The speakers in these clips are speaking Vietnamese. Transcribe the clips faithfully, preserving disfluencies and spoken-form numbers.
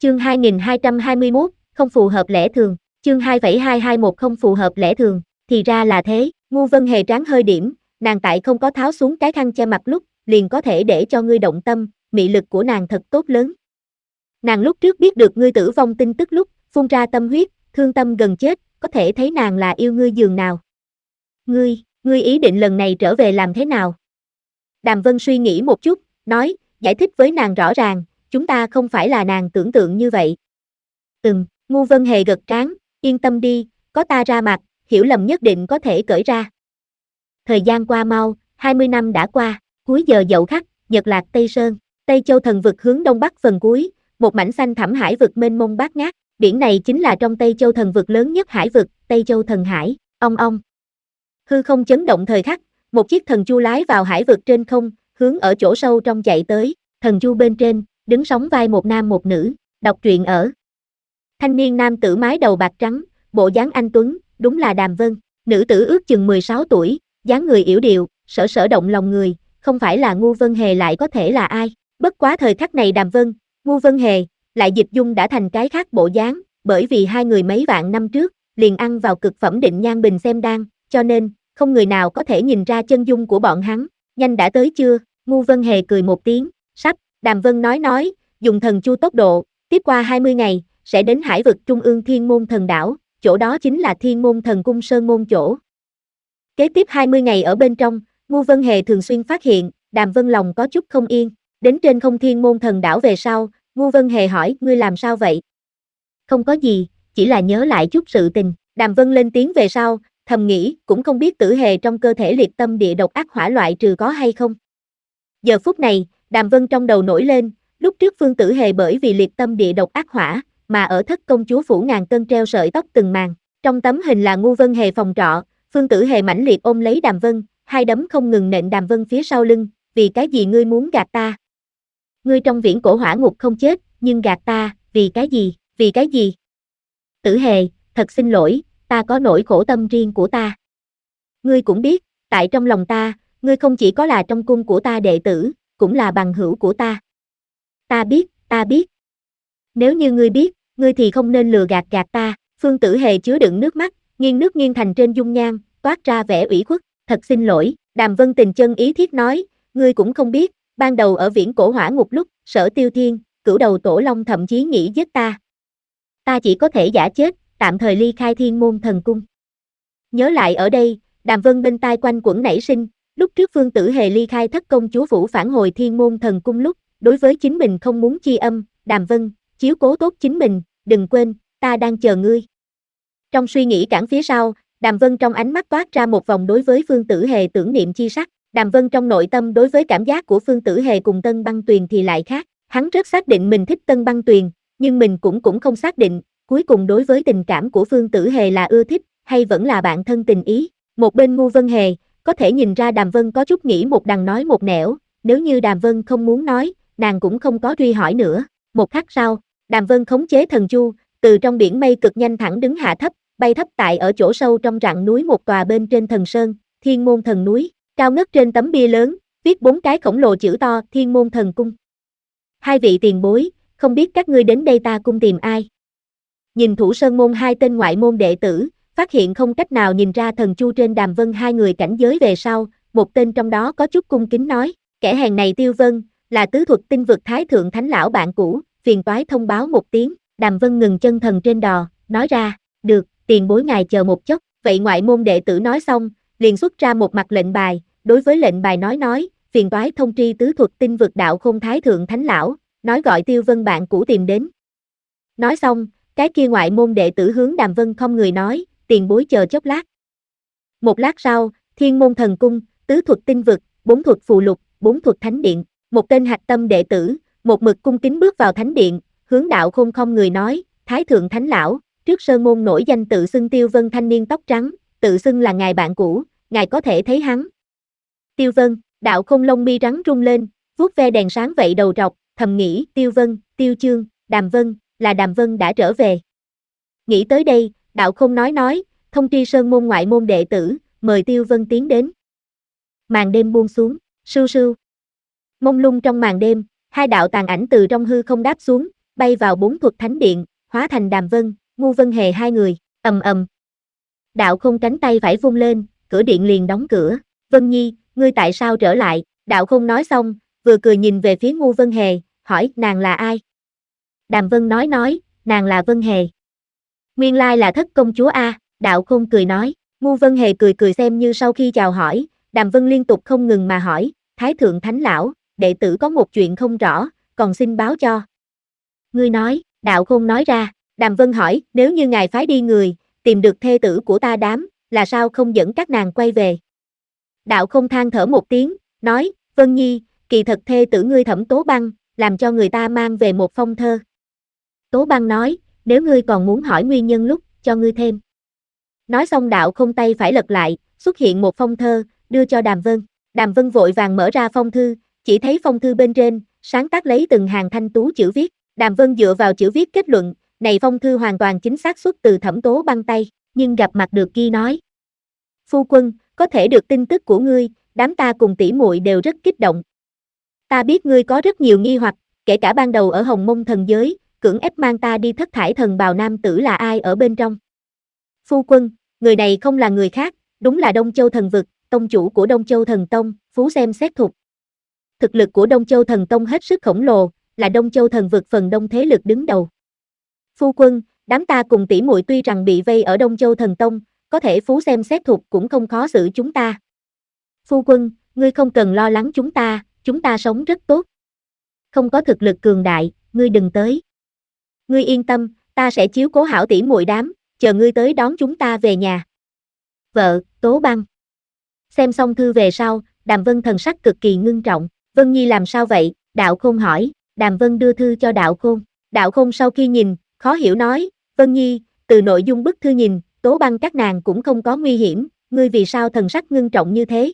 Chương hai nghìn hai trăm hai mươi mốt, không phù hợp lẽ thường. Chương hai phẩy hai hai một không phù hợp lẽ thường. Thì ra là thế, Ngu Vân Hề tráng hơi điểm, nàng tại không có tháo xuống cái khăn che mặt lúc, liền có thể để cho ngươi động tâm, mị lực của nàng thật tốt lớn. Nàng lúc trước biết được ngươi tử vong tin tức lúc, phun ra tâm huyết, thương tâm gần chết, có thể thấy nàng là yêu ngươi giường nào. Ngươi, ngươi ý định lần này trở về làm thế nào? Đàm Vân suy nghĩ một chút, nói, giải thích với nàng rõ ràng, chúng ta không phải là nàng tưởng tượng như vậy. Ừm, Ngu Vân Hề gật trán, yên tâm đi, có ta ra mặt, hiểu lầm nhất định có thể cởi ra. Thời gian qua mau, hai mươi năm đã qua, cuối giờ dậu khắc, Nhật Lạc Tây Sơn, Tây Châu thần vực hướng đông bắc phần cuối, một mảnh xanh thẳm hải vực mênh mông bát ngát, biển này chính là trong Tây Châu thần vực lớn nhất hải vực, Tây Châu thần hải, ong ong. Hư không chấn động thời khắc, một chiếc thần chu lái vào hải vực trên không, hướng ở chỗ sâu trong chạy tới, thần chu bên trên, đứng sóng vai một nam một nữ, đọc truyện ở. Thanh niên nam tử mái đầu bạc trắng, bộ dáng anh tuấn, đúng là Đàm Vân, nữ tử ước chừng mười sáu tuổi, dáng người yểu điệu, sở sở động lòng người, không phải là Ngu Vân Hề lại có thể là ai, bất quá thời khắc này Đàm Vân, Ngu Vân Hề, lại dịch dung đã thành cái khác bộ dáng, bởi vì hai người mấy vạn năm trước, liền ăn vào cực phẩm định nhan bình xem đan, cho nên, không người nào có thể nhìn ra chân dung của bọn hắn, nhanh đã tới chưa, Ngu Vân Hề cười một tiếng, sắp, Đàm Vân nói nói, dùng thần chu tốc độ, tiếp qua hai mươi ngày, sẽ đến hải vực trung ương Thiên Môn Thần Đảo, chỗ đó chính là Thiên Môn Thần Cung Sơn Môn chỗ. Kế tiếp hai mươi ngày ở bên trong, Ngu Vân Hề thường xuyên phát hiện, Đàm Vân lòng có chút không yên, đến trên không Thiên Môn Thần Đảo về sau, Ngu Vân Hề hỏi, ngươi làm sao vậy? Không có gì, chỉ là nhớ lại chút sự tình, Đàm Vân lên tiếng về sau, thầm nghĩ, cũng không biết Tử Hề trong cơ thể liệt tâm địa độc ác hỏa loại trừ có hay không. Giờ phút này, Đàm Vân trong đầu nổi lên, lúc trước Phương Tử Hề bởi vì liệt tâm địa độc ác hỏa, mà ở thất công chúa phủ ngàn cân treo sợi tóc từng màn. Trong tấm hình là Ngu Vân Hề phòng trọ, Phương Tử Hề mãnh liệt ôm lấy Đàm Vân, hai đấm không ngừng nện Đàm Vân phía sau lưng, vì cái gì ngươi muốn gạt ta? Ngươi trong viễn cổ hỏa ngục không chết, nhưng gạt ta, vì cái gì, vì cái gì? Tử Hề, thật xin lỗi, ta có nỗi khổ tâm riêng của ta. Ngươi cũng biết, tại trong lòng ta, ngươi không chỉ có là trong cung của ta đệ tử, cũng là bằng hữu của ta. Ta biết, ta biết. Nếu như ngươi biết, ngươi thì không nên lừa gạt gạt ta, Phương Tử Hề chứa đựng nước mắt, nghiêng nước nghiêng thành trên dung nhan, toát ra vẻ ủy khuất, thật xin lỗi, Đàm Vân tình chân ý thiết nói, ngươi cũng không biết, ban đầu ở viễn cổ hỏa ngục lúc, Sở Tiêu Thiên, cửu đầu tổ long thậm chí nghĩ giết ta. Ta chỉ có thể giả chết, tạm thời ly khai Thiên Môn Thần Cung. Nhớ lại ở đây, Đàm Vân bên tai quanh quẩn nảy sinh, lúc trước Phương Tử Hề ly khai thất công chúa phủ phản hồi Thiên Môn Thần Cung lúc, đối với chính mình không muốn chi âm, Đàm Vân, chiếu cố tốt chính mình, đừng quên, ta đang chờ ngươi. Trong suy nghĩ cản phía sau, Đàm Vân trong ánh mắt toát ra một vòng đối với Phương Tử Hề tưởng niệm chi sắc, Đàm Vân trong nội tâm đối với cảm giác của Phương Tử Hề cùng Tân Băng Tuyền thì lại khác, hắn rất xác định mình thích Tân Băng Tuyền, nhưng mình cũng cũng không xác định, cuối cùng đối với tình cảm của Phương Tử Hề là ưa thích, hay vẫn là bạn thân tình ý. Một bên Ngu Vân Hề, có thể nhìn ra Đàm Vân có chút nghĩ một đằng nói một nẻo, nếu như Đàm Vân không muốn nói, nàng cũng không có truy hỏi nữa. Một khắc sau, Đàm Vân khống chế thần chu, từ trong biển mây cực nhanh thẳng đứng hạ thấp, bay thấp tại ở chỗ sâu trong rặng núi một tòa bên trên thần sơn, Thiên Môn Thần Núi, cao ngất trên tấm bia lớn, viết bốn cái khổng lồ chữ to, Thiên Môn Thần Cung. Hai vị tiền bối, không biết các ngươi đến đây ta cung tìm ai? Nhìn thủ sơn môn hai tên ngoại môn đệ tử, phát hiện không cách nào nhìn ra thần chu trên Đàm Vân hai người cảnh giới về sau, một tên trong đó có chút cung kính nói, kẻ hèn này Tiêu Vân, là tứ thuật tinh vực thái thượng thánh lão bạn cũ, phiền toái thông báo một tiếng. Đàm Vân ngừng chân thần trên đò, nói ra, được, tiền bối ngài chờ một chốc, vậy ngoại môn đệ tử nói xong, liền xuất ra một mặt lệnh bài, đối với lệnh bài nói nói, phiền toái thông tri tứ thuật tinh vực đạo khôn thái thượng thánh lão, nói gọi Tiêu Vân bạn cũ tìm đến. Nói xong, cái kia ngoại môn đệ tử hướng Đàm Vân không người nói, tiền bối chờ chốc lát. Một lát sau, Thiên Môn Thần Cung, tứ thuật tinh vực, bốn thuật phù lục, bốn thuật thánh điện, một tên hạch tâm đệ tử, một mực cung kính bước vào thánh điện, hướng đạo khôn không người nói, thái thượng thánh lão, trước sơn môn nổi danh tự xưng Tiêu Vân thanh niên tóc trắng, tự xưng là ngài bạn cũ, ngài có thể thấy hắn. Tiêu Vân, đạo khôn lông mi rắn rung lên, vuốt ve đèn sáng vậy đầu trọc, thầm nghĩ, Tiêu Vân, Tiêu Chương, Đàm Vân, là Đàm Vân đã trở về. Nghĩ tới đây, đạo khôn nói nói, thông tri sơn môn ngoại môn đệ tử, mời Tiêu Vân tiến đến. Màn đêm buông xuống, sưu sưu. Mông lung trong màn đêm, hai đạo tàn ảnh từ trong hư không đáp xuống, bay vào bốn thuật thánh điện, hóa thành Đàm Vân, Ngu Vân Hề hai người, ầm ầm. Đạo Không cánh tay phải vung lên, cửa điện liền đóng cửa. Vân Nhi, ngươi tại sao trở lại? Đạo Không nói xong, vừa cười nhìn về phía Ngu Vân Hề, hỏi nàng là ai? Đàm Vân nói nói, nàng là Vân Hề. Nguyên lai là thất công chúa A, Đạo Không cười nói. Ngu Vân Hề cười cười xem như sau khi chào hỏi, Đàm Vân liên tục không ngừng mà hỏi, Thái thượng thánh lão, đệ tử có một chuyện không rõ, còn xin báo cho. Ngươi nói, Đạo Không nói ra, Đàm Vân hỏi, nếu như ngài phái đi người, tìm được thê tử của ta đám, là sao không dẫn các nàng quay về? Đạo Không than thở một tiếng, nói, Vân Nhi, kỳ thật thê tử ngươi Thẩm Tố Băng, làm cho người ta mang về một phong thơ. Tố Băng nói, nếu ngươi còn muốn hỏi nguyên nhân lúc, cho ngươi thêm. Nói xong Đạo Không tay phải lật lại, xuất hiện một phong thơ, đưa cho Đàm Vân. Đàm Vân vội vàng mở ra phong thư, chỉ thấy phong thư bên trên, sáng tác lấy từng hàng thanh tú chữ viết. Đàm Vân dựa vào chữ viết kết luận, này phong thư hoàn toàn chính xác xuất từ Thẩm Tố Băng tay, nhưng gặp mặt được ghi nói. Phu quân, có thể được tin tức của ngươi, đám ta cùng tỷ muội đều rất kích động. Ta biết ngươi có rất nhiều nghi hoặc, kể cả ban đầu ở Hồng Mông thần giới, cưỡng ép mang ta đi thất thải thần bào nam tử là ai ở bên trong. Phu quân, người này không là người khác, đúng là Đông Châu thần vực, tông chủ của Đông Châu thần tông, Phú xem xét thục. Thực lực của Đông Châu thần tông hết sức khổng lồ, là Đông Châu thần vực phần đông thế lực đứng đầu. Phu quân, đám ta cùng tỷ muội tuy rằng bị vây ở Đông Châu thần tông, có thể Phú xem xét thục cũng không khó xử chúng ta. Phu quân, ngươi không cần lo lắng chúng ta, chúng ta sống rất tốt. Không có thực lực cường đại, ngươi đừng tới. Ngươi yên tâm, ta sẽ chiếu cố hảo tỷ muội đám, chờ ngươi tới đón chúng ta về nhà. Vợ, Tố Băng. Xem xong thư về sau, Đàm Vân thần sắc cực kỳ ngưng trọng. Vân Nhi làm sao vậy? Đạo Khôn hỏi. Đàm Vân đưa thư cho Đạo Khôn. Đạo Khôn sau khi nhìn, khó hiểu nói, Vân Nhi, từ nội dung bức thư nhìn, Tố Băng các nàng cũng không có nguy hiểm, ngươi vì sao thần sắc ngưng trọng như thế?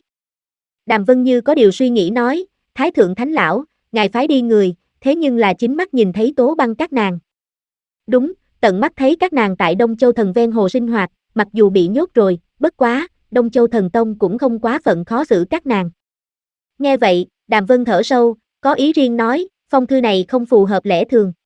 Đàm Vân như có điều suy nghĩ nói, Thái thượng thánh lão, ngài phái đi người, thế nhưng là chính mắt nhìn thấy Tố Băng các nàng. Đúng, tận mắt thấy các nàng tại Đông Châu thần ven hồ sinh hoạt, mặc dù bị nhốt rồi, bất quá, Đông Châu thần tông cũng không quá phận khó xử các nàng. Nghe vậy, Đàm Vân thở sâu, có ý riêng nói, phong thư này không phù hợp lẽ thường.